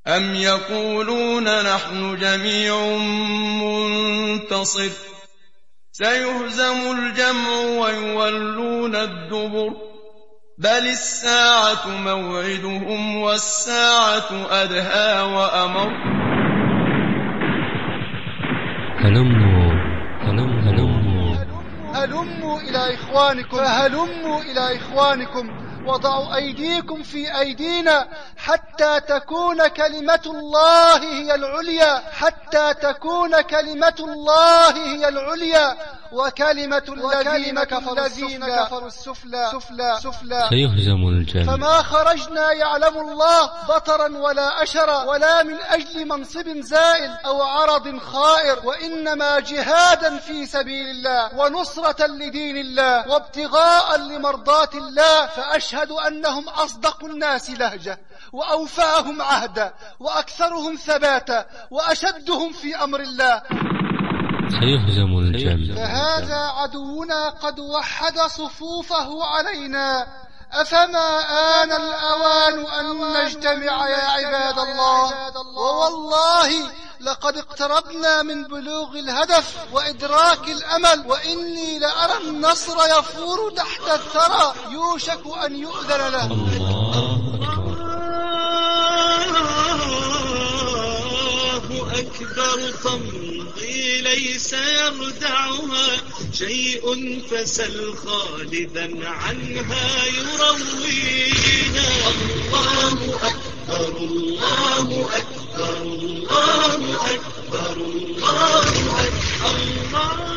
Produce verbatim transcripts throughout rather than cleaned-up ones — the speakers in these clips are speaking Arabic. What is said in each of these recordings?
أم يقولون نحن جميع منتصر سيهزم الجمع ويولون الدبر بل الساعة موعدهم والساعة أدهى وأمر. هلموا هلم هلموا هلموا إلى إخوانكم فهلموا إلى إخوانكم وضعوا أيديكم في أيدينا حتى تكون كلمة الله هي العليا حتى تكون كلمة الله هي العليا وكلمة الذين كفروا السفلى سفلى سفلى سيهزم الجمع. فما خرجنا يعلم الله بطرا ولا أشرا ولا من أجل منصب زائل أو عرض خائر وإنما جهادا في سبيل الله ونصرة لدين الله وابتغاء لمرضات الله. فأشهد أنهم أصدق الناس لهجة وأوفاهم عهدا وأكثرهم ثباتا وأشدهم في أمر الله. سيهزم الجمع. فهذا عدونا قد وحد صفوفه علينا أفما آن الأوان أن نجتمع يا عباد الله. ووالله لقد اقتربنا من بلوغ الهدف وإدراك الأمل وإني لأرى النصر يفور تحت الثرى يوشك أن يؤذن له. الله أكبر تمضي ليس يردعها شيء فسل خالدا عنها يروينا. الله أكبر الله أكبر الله أكبر الله أكبر.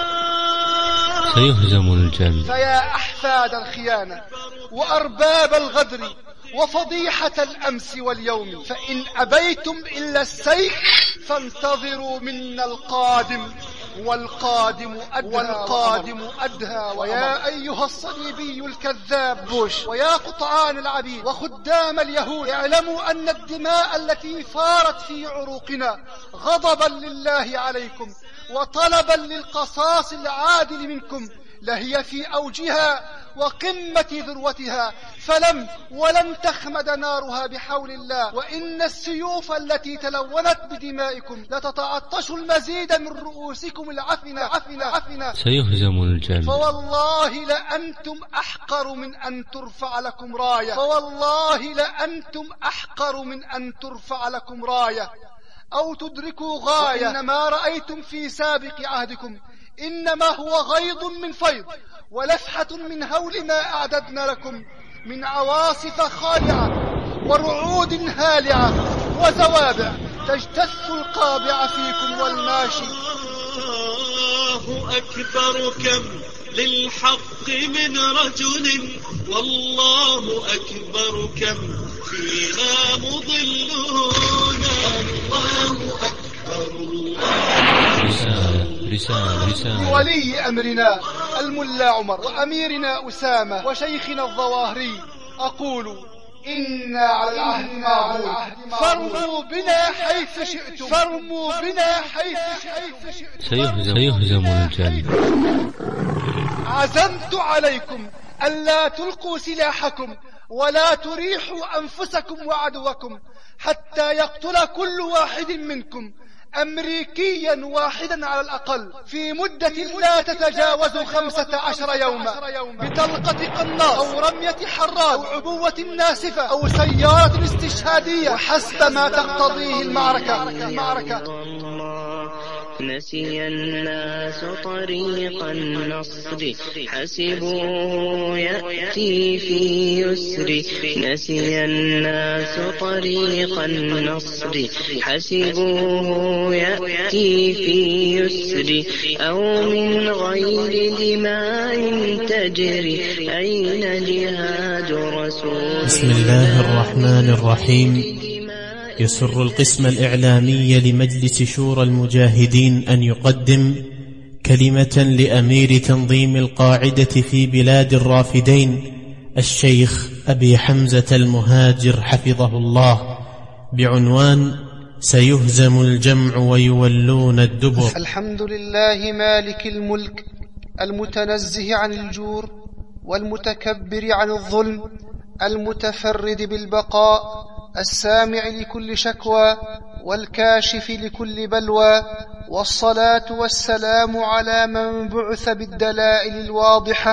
سيهزم الجمع. فيا أحفاد الخيانة وأرباب الغدر وفضيحة الأمس واليوم فإن أبيتم إلا السيف فانتظروا منا القادم والقادم أدهى والقادم أدهى. ويا أيها الصليبي الكذاب بوش ويا قطعان العبيد وخدام اليهود اعلموا أن الدماء التي فارت في عروقنا غضبا لله عليكم وطلبا للقصاص العادل منكم لهي في أوجها وقمة ذروتها فلم ولن تخمد نارها بحول الله. وإن السيوف التي تلونت بدمائكم لتتعطش المزيد من رؤوسكم العفنة عفنة عفنة. سيهزم الجمع. فوالله لأنتم أحقر من أن ترفع لكم راية فوالله لأنتم أحقر من أن ترفع لكم راية أو تدركوا غاية. وإنما رأيتم في سابق عهدكم إنما هو غيض من فيض ولفحة من هول ما أعددنا لكم من عواصف خالعة ورعود هالعة وزوابع تجتث القابع فيكم والماشي. الله أكبر كم للحق من رجل والله أكبر كم فينا مضلون. الله أكبر الله. رسالة رسالة رسالة ولي أمرنا الملا عمر وأميرنا أسامة وشيخنا الظواهري أقول إنا على العهد ماضون فرموا بنا حيث شئتم فرموا بنا حيث شئتم. سيهزم الجمع. عزمت عليكم ألا تلقوا سلاحكم ولا تريحوا أنفسكم وعدوكم حتى يقتل كل واحد منكم أمريكيا واحدا على الأقل في مدة لا تتجاوز خمسة عشر يوما بطلقة قناص أو رمية حرار أو عبوة ناسفة أو سيارة استشهادية وحسب ما تقتضيه المعركة. المعركة. نسي الناس طريق النصر حسبوه يأتي في يسر. نسي الناس طريق النصر حسبوه يأتي في يسر أو من غير دماء تجري أين جهاد رسول. بسم الله الرحمن الرحيم. يسر القسم الإعلامي لمجلس شورى المجاهدين أن يقدم كلمة لأمير تنظيم القاعدة في بلاد الرافدين الشيخ أبي حمزة المهاجر حفظه الله بعنوان سيهزم الجمع ويولون الدبر. الحمد لله مالك الملك المتنزه عن الجور والمتكبر عن الظلم المتفرد بالبقاء السامع لكل شكوى والكاشف لكل بلوى، والصلاة والسلام على من بعث بالدلائل الواضحة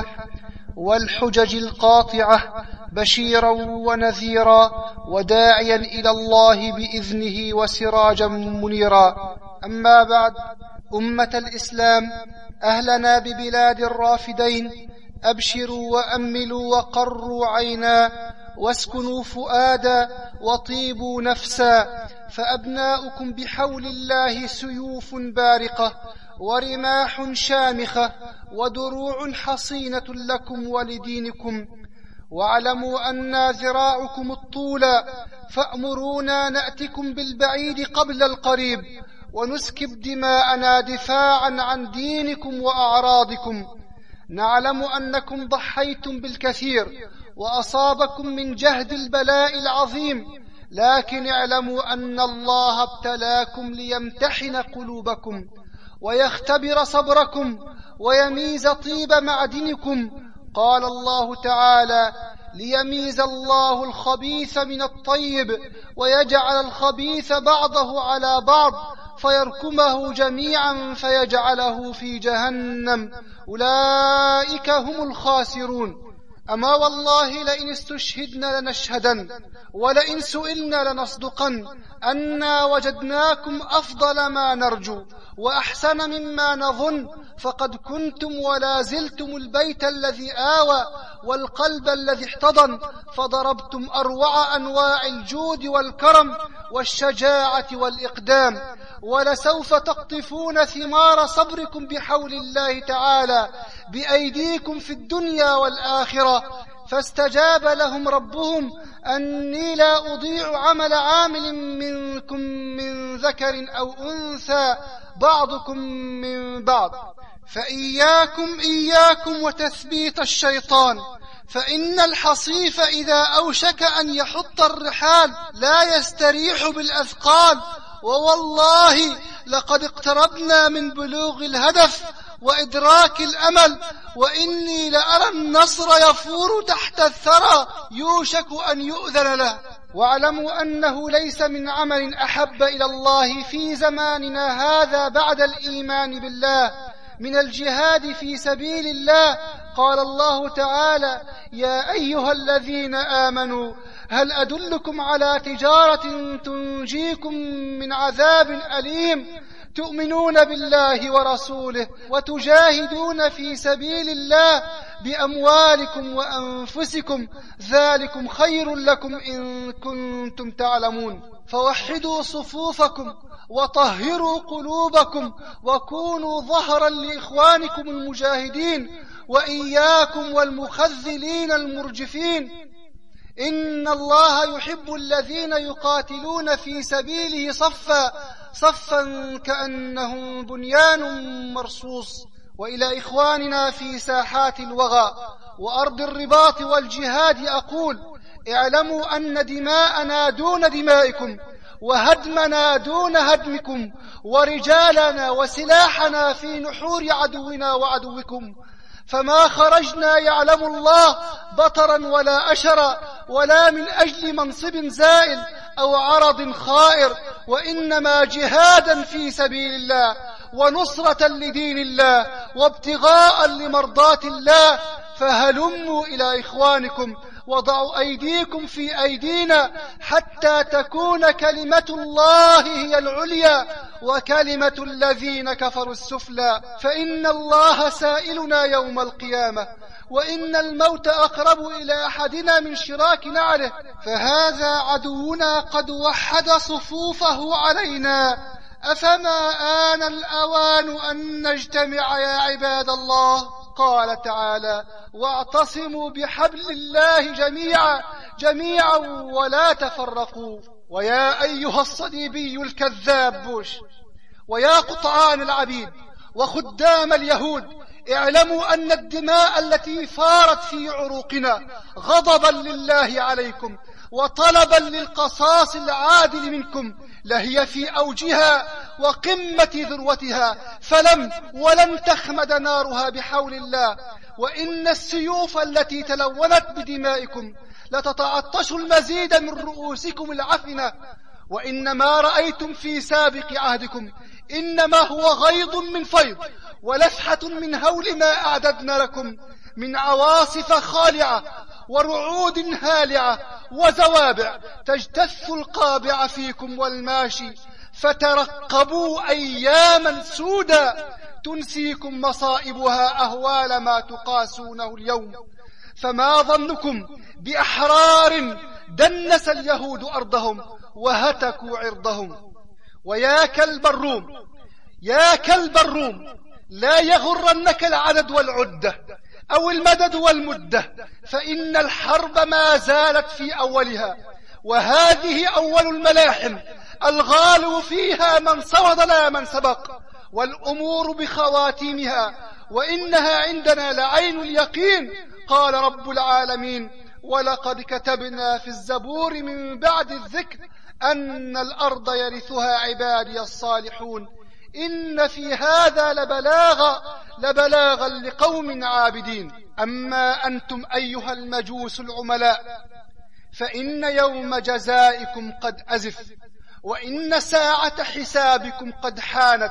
والحجج القاطعة بشيرا ونذيرا وداعيا إلى الله بإذنه وسراجا منيرا. أما بعد، أمة الإسلام، أهلنا ببلاد الرافدين، أبشروا وأملوا وقروا عينا واسكنوا فؤادا وطيبوا نفسا، فأبناؤكم بحول الله سيوف بارقة ورماح شامخة ودروع حصينة لكم ولدينكم. واعلموا أن ذراعكم الطولى، فأمرونا نأتكم بالبعيد قبل القريب ونسكب دماءنا دفاعا عن دينكم وأعراضكم. نعلم أنكم ضحيتم بالكثير وأصابكم من جهد البلاء العظيم، لكن اعلموا أن الله ابتلاكم ليمتحن قلوبكم ويختبر صبركم ويميز طيب معدنكم. قال الله تعالى: ليميز الله الخبيث من الطيب ويجعل الخبيث بعضه على بعض فيركمه جميعا فيجعله في جهنم، أولئك هم الخاسرون. أما والله لئن استشهدنا لنشهدن ولئن سئلنا لنصدقن أنا وجدناكم أفضل ما نرجو وأحسن مما نظن، فقد كنتم ولا زلتم البيت الذي آوى والقلب الذي احتضن، فضربتم أروع أنواع الجود والكرم والشجاعة والإقدام، ولسوف تقطفون ثمار صبركم بحول الله تعالى بأيديكم في الدنيا والآخرة. فاستجاب لهم ربهم أني لا أضيع عمل عامل منكم من ذكر أو أنثى بعضكم من بعض، فإياكم إياكم وتثبيت الشيطان، فإن الحصيف إذا أوشك أن يحط الرحال لا يستريح بالأثقال، ووالله لقد اقتربنا من بلوغ الهدف وإدراك الأمل، وإني لأرى النصر يفور تحت الثرى يوشك أن يؤذن له. واعلموا أنه ليس من عمل أحب إلى الله في زماننا هذا بعد الإيمان بالله من الجهاد في سبيل الله. قال الله تعالى: يا أيها الذين آمنوا هل أدلكم على تجارة تنجيكم من عذاب أليم تؤمنون بالله ورسوله وتجاهدون في سبيل الله بأموالكم وأنفسكم، ذلكم خير لكم إن كنتم تعلمون. فوحدوا صفوفكم وطهروا قلوبكم وكونوا ظهرا لإخوانكم المجاهدين، وإياكم والمخذلين المرجفين. إن الله يحب الذين يقاتلون في سبيله صفا صفا كأنهم بنيان مرصوص. وإلى إخواننا في ساحات الوغى وأرض الرباط والجهاد أقول: اعلموا أن دماءنا دون دمائكم وهدمنا دون هدمكم ورجالنا وسلاحنا في نحور عدونا وعدوكم، فما خرجنا يعلم الله بطرا ولا أشرا ولا من أجل منصب زائل أو عرض خائر، وإنما جهادا في سبيل الله ونصرة لدين الله وابتغاء لمرضات الله. فهلموا إلى إخوانكم وضعوا أيديكم في أيدينا حتى تكون كلمة الله هي العليا وكلمة الذين كفروا السفلى، فإن الله سائلنا يوم القيامة، وإن الموت أقرب إلى أحدنا من شراك نعله، فهذا عدونا قد وحد صفوفه علينا. أفما آن الأوان أن نجتمع يا عباد الله؟ قال تعالى: واعتصموا بحبل الله جميعا جميعا ولا تفرقوا. ويا أيها الصليبي الكذاب بوش، ويا قطعان العبيد وخدام اليهود، اعلموا أن الدماء التي فارت في عروقنا غضبا لله عليكم وطلبا للقصاص العادل منكم لهي في أوجها وقمة ذروتها، فلم ولن تخمد نارها بحول الله. وإن السيوف التي تلونت بدمائكم لتتعطش المزيد من رؤوسكم العفنة، وإنما رأيتم في سابق عهدكم إنما هو غيض من فيض ولفحة من هول ما أعددنا لكم من عواصف خالعة ورعود هالعة وزوابع تجتث القابع فيكم والماشي، فترقبوا أياما سودا تنسيكم مصائبها أهوال ما تقاسونه اليوم. فما ظنكم بأحرار دنس اليهود أرضهم وهتكوا عرضهم؟ ويا كلب الروم، يا كلب الروم، لا يغرنك العدد والعدة أو المدد والمدة، فإن الحرب ما زالت في أولها، وهذه أول الملاحم الغالو فيها من صمد لا من سبق، والأمور بخواتيمها، وإنها عندنا لعين اليقين. قال رب العالمين: ولقد كتبنا في الزبور من بعد الذكر أن الأرض يرثها عبادي الصالحون إن في هذا لبلاغا لبلاغا لقوم عابدين. أما أنتم أيها المجوس العملاء فإن يوم جزائكم قد أزف، وإن ساعة حسابكم قد حانت،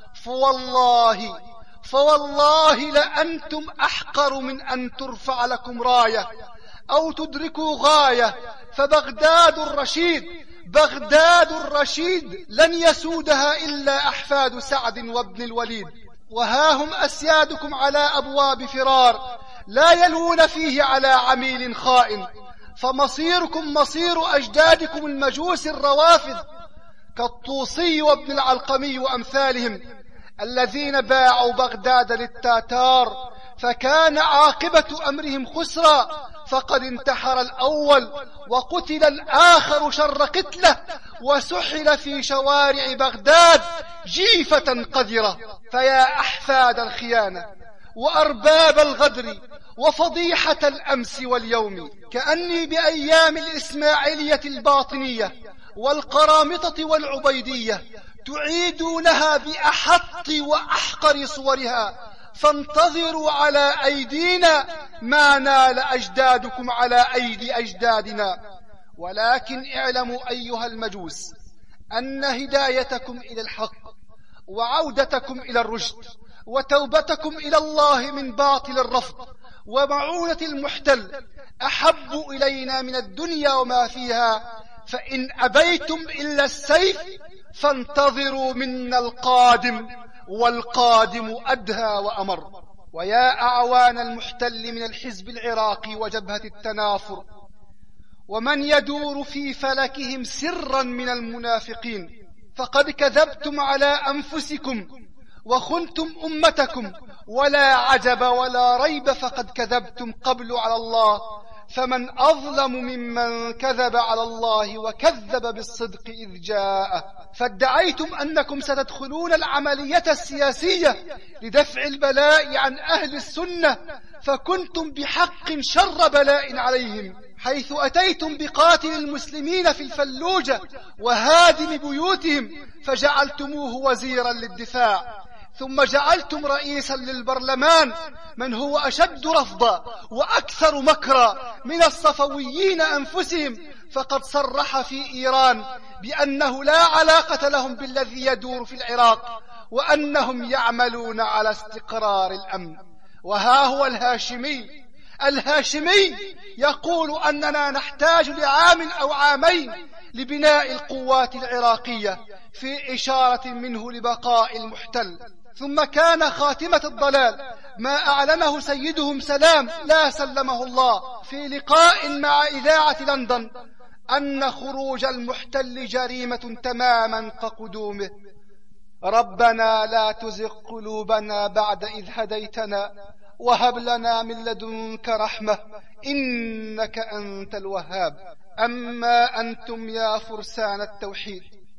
فوالله فوالله لأنتم أحقر من أن ترفع لكم راية أو تدركوا غاية. فبغداد الرشيد بغداد الرشيد لن يسودها إلا أحفاد سعد وابن الوليد، وها هم أسيادكم على أبواب فرار لا يلوون فيه على عميل خائن. فمصيركم مصير أجدادكم المجوس الروافض كالطوسي وابن العلقمي وأمثالهم الذين باعوا بغداد للتاتار، فكان عاقبة أمرهم خسرا، فقد انتحر الأول وقتل الآخر شر قتله، وسحل في شوارع بغداد جيفة قذرة. فيا أحفاد الخيانة وأرباب الغدر وفضيحة الأمس واليوم، كأني بأيام الإسماعيلية الباطنية والقرامطة والعبيدية تعيدونها بأحط وأحقر صورها، فانتظروا على أيدينا ما نال أجدادكم على أيدي أجدادنا. ولكن اعلموا أيها المجوس أن هدايتكم إلى الحق وعودتكم إلى الرشد وتوبتكم إلى الله من باطل الرفض ومعونة المحتل أحب إلينا من الدنيا وما فيها، فإن أبيتم إلا السيف فانتظروا منا القادم، والقادم أدهى وأمر. ويا أعوان المحتل من الحزب العراقي وجبهة التنافر ومن يدور في فلكهم سرا من المنافقين، فقد كذبتم على أنفسكم وخنتم أمتكم، ولا عجب ولا ريب فقد كذبتم قبل على الله، فمن أظلم ممن كذب على الله وكذب بالصدق إذ جاءه. فادعيتم أنكم ستدخلون العملية السياسية لدفع البلاء عن أهل السنة، فكنتم بحق شر بلاء عليهم، حيث أتيتم بقاتل المسلمين في الفلوجة وهادم بيوتهم فجعلتموه وزيرا للدفاع، ثم جعلتم رئيسا للبرلمان من هو أشد رفضا وأكثر مكرا من الصفويين أنفسهم، فقد صرح في إيران بأنه لا علاقة لهم بالذي يدور في العراق، وأنهم يعملون على استقرار الأمن. وها هو الهاشمي الهاشمي يقول أننا نحتاج لعام أو عامين لبناء القوات العراقية، في إشارة منه لبقاء المحتل. ثم كان خاتمة الضلال ما أعلنه سيدهم سلام لا سلمه الله في لقاء مع إذاعة لندن، أن خروج المحتل جريمة تماما كقدومه. ربنا لا تزغ قلوبنا بعد إذ هديتنا وهب لنا من لدنك رحمة إنك أنت الوهاب. أما أنتم يا فرسان التوحيد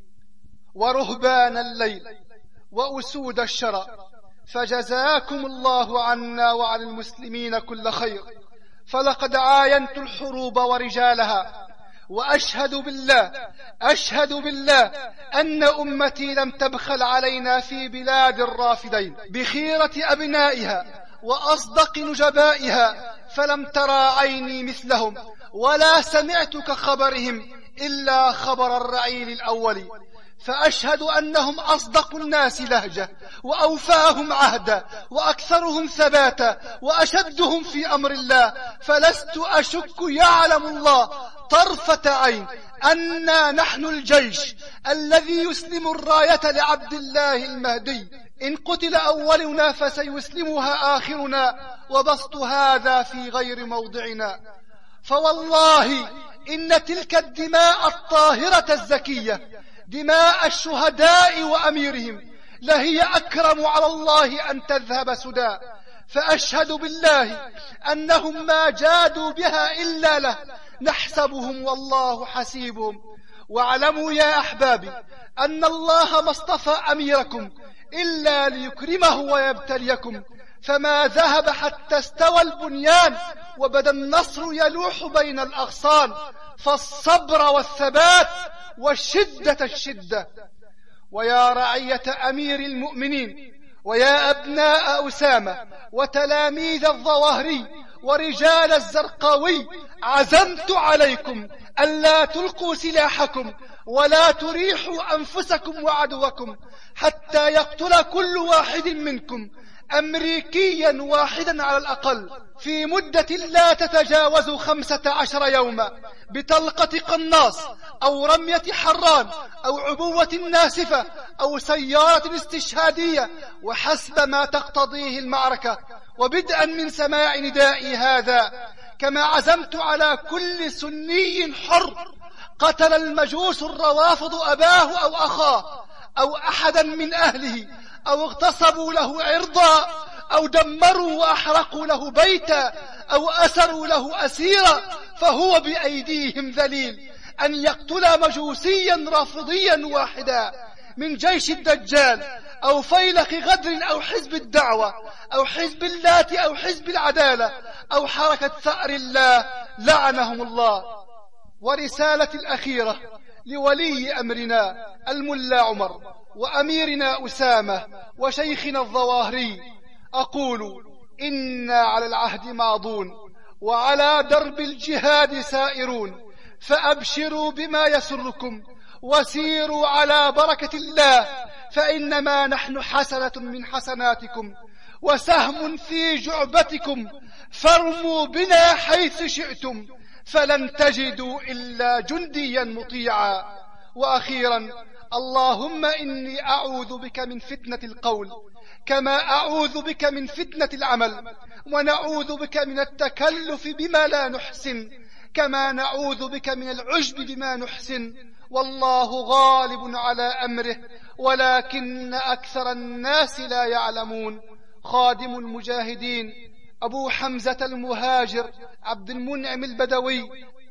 ورهبان الليل وأسود الشرى، فجزاكم الله عنا وعن المسلمين كل خير، فلقد عاينت الحروب ورجالها وأشهد بالله أشهد بالله أن أمتي لم تبخل علينا في بلاد الرافدين بخيرة أبنائها وأصدق نجبائها، فلم ترى عيني مثلهم ولا سمعت كخبرهم إلا خبر الرعيل الأول. فأشهد أنهم أصدق الناس لهجة وأوفاهم عهدا وأكثرهم ثباتا وأشدهم في أمر الله، فلست أشك يعلم الله طرفة عين أننا نحن الجيش الذي يسلم الراية لعبد الله المهدي. إن قتل أولنا فسيسلمها آخرنا، وبسط هذا في غير موضعنا. فوالله إن تلك الدماء الطاهرة الزكية، دماء الشهداء وأميرهم، لهي أكرم على الله أن تذهب سدى. فأشهد بالله أنهم ما جادوا بها إلا له، نحسبهم والله حسيبهم. واعلموا يا أحبابي أن الله ما اصطفى أميركم إلا ليكرمه ويبتليكم، فما ذهب حتى استوى البنيان وبدا النصر يلوح بين الأغصان، فالصبر والثبات والشدة الشدة. ويا رعية أمير المؤمنين، ويا أبناء أسامة وتلاميذ الظواهري ورجال الزرقاوي، عزمت عليكم ألا تلقوا سلاحكم ولا تريحوا أنفسكم وعدوكم حتى يقتل كل واحد منكم أمريكيا واحدا على الأقل في مدة لا تتجاوز خمسة عشر يوما، بطلقة قناص أو رمية حران أو عبوة ناسفة أو سيارة استشهادية، وحسب ما تقتضيه المعركة، وبدءا من سماع ندائي هذا. كما عزمت على كل سني حر قتل المجوس الروافض أباه أو أخاه أو أحدا من أهله، أو اغتصبوا له عرضا، أو دمروا وأحرقوا له بيتا، أو أسروا له أسيرا، فهو بأيديهم ذليل، أن يقتل مجوسيا رافضيا واحدا من جيش الدجال أو فيلق غدر أو حزب الدعوة أو حزب اللات أو حزب العدالة أو حركة ثأر الله لعنهم الله. ورسالة الأخيرة لولي أمرنا الملا عمر وأميرنا أسامة وشيخنا الظواهري، أقول: إنا على العهد ماضون وعلى درب الجهاد سائرون، فأبشروا بما يسركم وسيروا على بركة الله، فإنما نحن حسنة من حسناتكم وسهم في جعبتكم، فارموا بنا حيث شئتم فلن تجدوا إلا جنديا مطيعا. وأخيرا، اللهم إني أعوذ بك من فتنة القول كما أعوذ بك من فتنة العمل، ونعوذ بك من التكلف بما لا نحسن كما نعوذ بك من العجب بما نحسن، والله غالب على أمره ولكن أكثر الناس لا يعلمون. خادم المجاهدين أبو حمزة المهاجر عبد المنعم البدوي،